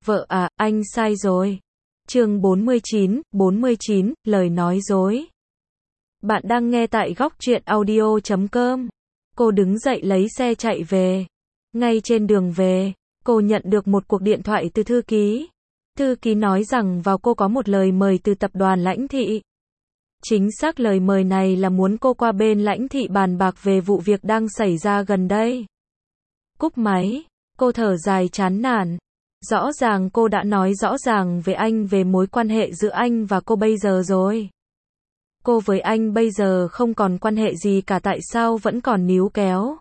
Vợ à, anh sai rồi. Chương 49, lời nói dối. Bạn đang nghe tại góc truyện audio.com. Cô đứng dậy lấy xe chạy về. Ngay trên đường về, cô nhận được một cuộc điện thoại từ thư ký. Thư ký nói rằng vào cô có một lời mời từ tập đoàn Lãnh Thị. Chính xác lời mời này là muốn cô qua bên Lãnh Thị bàn bạc về vụ việc đang xảy ra gần đây. Cúp máy, cô thở dài chán nản. Rõ ràng cô đã nói rõ ràng với anh về mối quan hệ giữa anh và cô bây giờ rồi. Cô với anh bây giờ không còn quan hệ gì cả, tại sao vẫn còn níu kéo.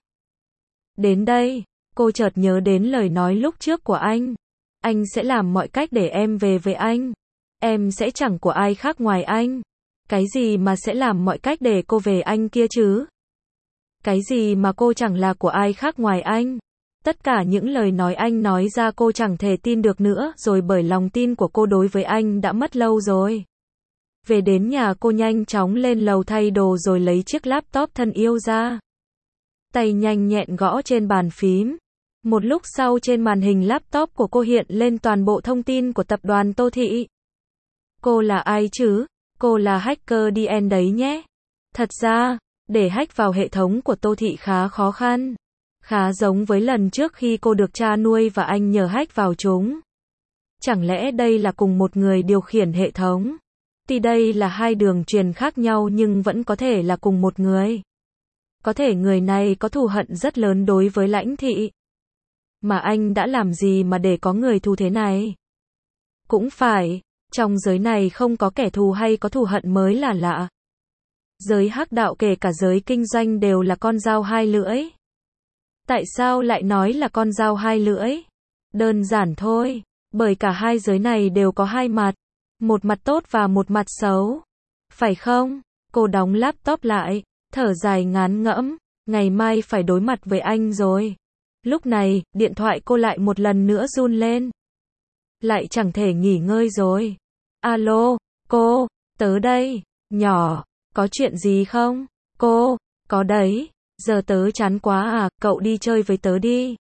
Đến đây, cô chợt nhớ đến lời nói lúc trước của anh. Anh sẽ làm mọi cách để em về với anh. Em sẽ chẳng của ai khác ngoài anh. Cái gì mà sẽ làm mọi cách để cô về anh kia chứ? Cái gì mà cô chẳng là của ai khác ngoài anh? Tất cả những lời nói anh nói ra cô chẳng thể tin được nữa rồi, bởi lòng tin của cô đối với anh đã mất lâu rồi. Về đến nhà, cô nhanh chóng lên lầu thay đồ rồi lấy chiếc laptop thân yêu ra. Tay nhanh nhẹn gõ trên bàn phím. Một lúc sau, trên màn hình laptop của cô hiện lên toàn bộ thông tin của tập đoàn Tô Thị. Cô là ai chứ? Cô là hacker DN đấy nhé. Thật ra, để hack vào hệ thống của Tô Thị khá khó khăn. Khá giống với lần trước khi cô được cha nuôi và anh nhờ hack vào chúng. Chẳng lẽ đây là cùng một người điều khiển hệ thống? Tuy đây là hai đường truyền khác nhau nhưng vẫn có thể là cùng một người. Có thể người này có thù hận rất lớn đối với Lãnh Thị. Mà anh đã làm gì mà để có người thù thế này? Cũng phải, trong giới này không có kẻ thù hay có thù hận mới là lạ. Giới hắc đạo kể cả giới kinh doanh đều là con dao hai lưỡi. Tại sao lại nói là con dao hai lưỡi? Đơn giản thôi, bởi cả hai giới này đều có hai mặt. Một mặt tốt và một mặt xấu. Phải không? Cô đóng laptop lại, thở dài ngán ngẫm. Ngày mai phải đối mặt với anh rồi. Lúc này, điện thoại cô lại một lần nữa run lên. Lại chẳng thể nghỉ ngơi rồi. Alo, cô, tớ đây. Nhỏ, có chuyện gì không? Cô, có đấy. Giờ tớ chán quá à, cậu đi chơi với tớ đi.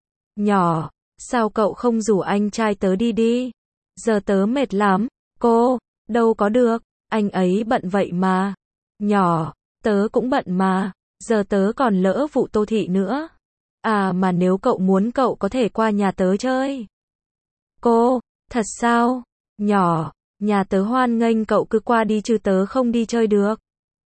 Nhỏ, sao cậu không rủ anh trai tớ đi đi? Giờ tớ mệt lắm. Cô, đâu có được, anh ấy bận vậy mà. Nhỏ, tớ cũng bận mà, giờ tớ còn lỡ vụ Tô Thị nữa. À mà nếu cậu muốn cậu có thể qua nhà tớ chơi. Cô, thật sao? Nhỏ, nhà tớ hoan nghênh cậu cứ qua đi chứ tớ không đi chơi được.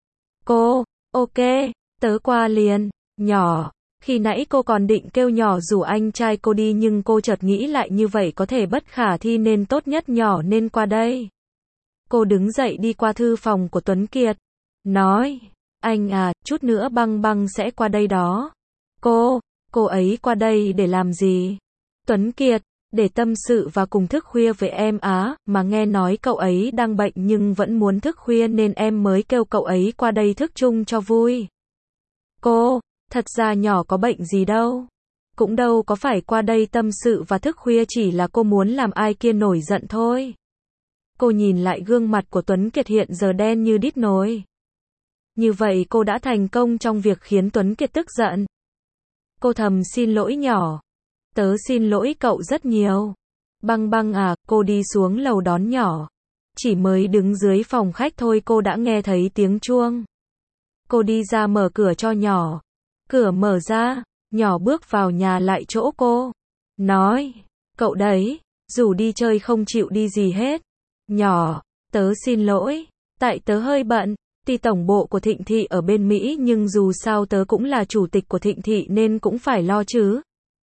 Cô, ok. Tớ qua liền. Nhỏ, khi nãy cô còn định kêu nhỏ rủ anh trai cô đi nhưng cô chợt nghĩ lại như vậy có thể bất khả thi nên tốt nhất nhỏ nên qua đây. Cô đứng dậy đi qua thư phòng của Tuấn Kiệt. Nói, anh à, chút nữa Băng Băng sẽ qua đây đó. Cô ấy qua đây để làm gì? Tuấn Kiệt, để tâm sự và cùng thức khuya với em á, mà nghe nói cậu ấy đang bệnh nhưng vẫn muốn thức khuya nên em mới kêu cậu ấy qua đây thức chung cho vui. Cô, thật ra nhỏ có bệnh gì đâu. Cũng đâu có phải qua đây tâm sự và thức khuya, chỉ là cô muốn làm ai kia nổi giận thôi. Cô nhìn lại gương mặt của Tuấn Kiệt hiện giờ đen như đít nồi. Như vậy cô đã thành công trong việc khiến Tuấn Kiệt tức giận. Cô thầm xin lỗi nhỏ. Tớ xin lỗi cậu rất nhiều. Băng Băng à, cô đi xuống lầu đón nhỏ. Chỉ mới đứng dưới phòng khách thôi cô đã nghe thấy tiếng chuông. Cô đi ra mở cửa cho nhỏ. Cửa mở ra, nhỏ bước vào nhà lại chỗ cô. Nói, cậu đấy, rủ đi chơi không chịu đi gì hết. Nhỏ, tớ xin lỗi, tại tớ hơi bận. Tuy tổng bộ của Thịnh Thị ở bên Mỹ nhưng dù sao tớ cũng là chủ tịch của Thịnh Thị nên cũng phải lo chứ.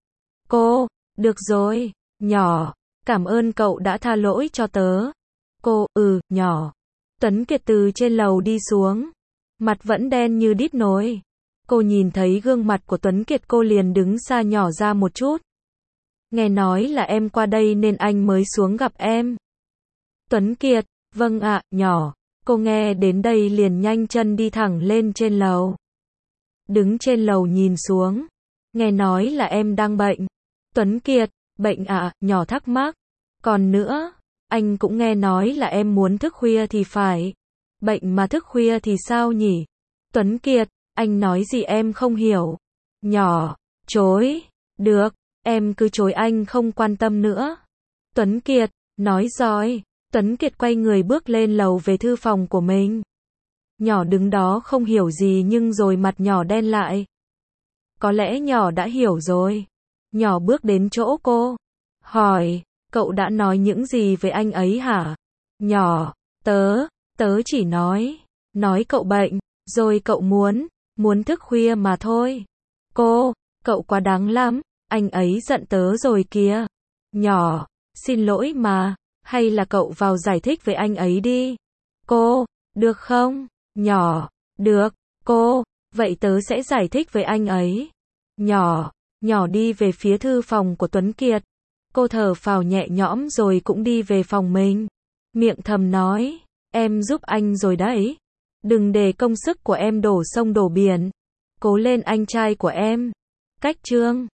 Cô, được rồi, nhỏ, cảm ơn cậu đã tha lỗi cho tớ. Cô, nhỏ. Tuấn Kiệt từ trên lầu đi xuống. Mặt vẫn đen như đít nồi. Cô nhìn thấy gương mặt của Tuấn Kiệt cô liền đứng xa nhỏ ra một chút. Nghe nói là em qua đây nên anh mới xuống gặp em. Tuấn Kiệt, vâng ạ, nhỏ. Cô nghe đến đây liền nhanh chân đi thẳng lên trên lầu. Đứng trên lầu nhìn xuống. Nghe nói là em đang bệnh. Tuấn Kiệt, bệnh ạ, nhỏ thắc mắc. Còn nữa, anh cũng nghe nói là em muốn thức khuya thì phải. Bệnh mà thức khuya thì sao nhỉ? Tuấn Kiệt, anh nói gì em không hiểu. Nhỏ, chối. Được, em cứ chối, anh không quan tâm nữa. Tuấn Kiệt, nói rồi. Tuấn Kiệt quay người bước lên lầu về thư phòng của mình. Nhỏ đứng đó không hiểu gì nhưng rồi mặt nhỏ đen lại. Có lẽ nhỏ đã hiểu rồi. Nhỏ bước đến chỗ cô. Hỏi, cậu đã nói những gì với anh ấy hả? Nhỏ, tớ chỉ nói cậu bệnh, rồi cậu muốn thức khuya mà thôi. Cậu quá đáng lắm, anh ấy giận tớ rồi kìa. Nhỏ, xin lỗi mà, hay là cậu vào giải thích với anh ấy đi. Được không? Nhỏ, được, vậy tớ sẽ giải thích với anh ấy. Nhỏ đi về phía thư phòng của Tuấn Kiệt. Cô thở phào nhẹ nhõm rồi cũng đi về phòng mình. Miệng thầm nói, em giúp anh rồi đấy. Đừng để công sức của em đổ sông đổ biển. Cố lên anh trai của em. Cách chương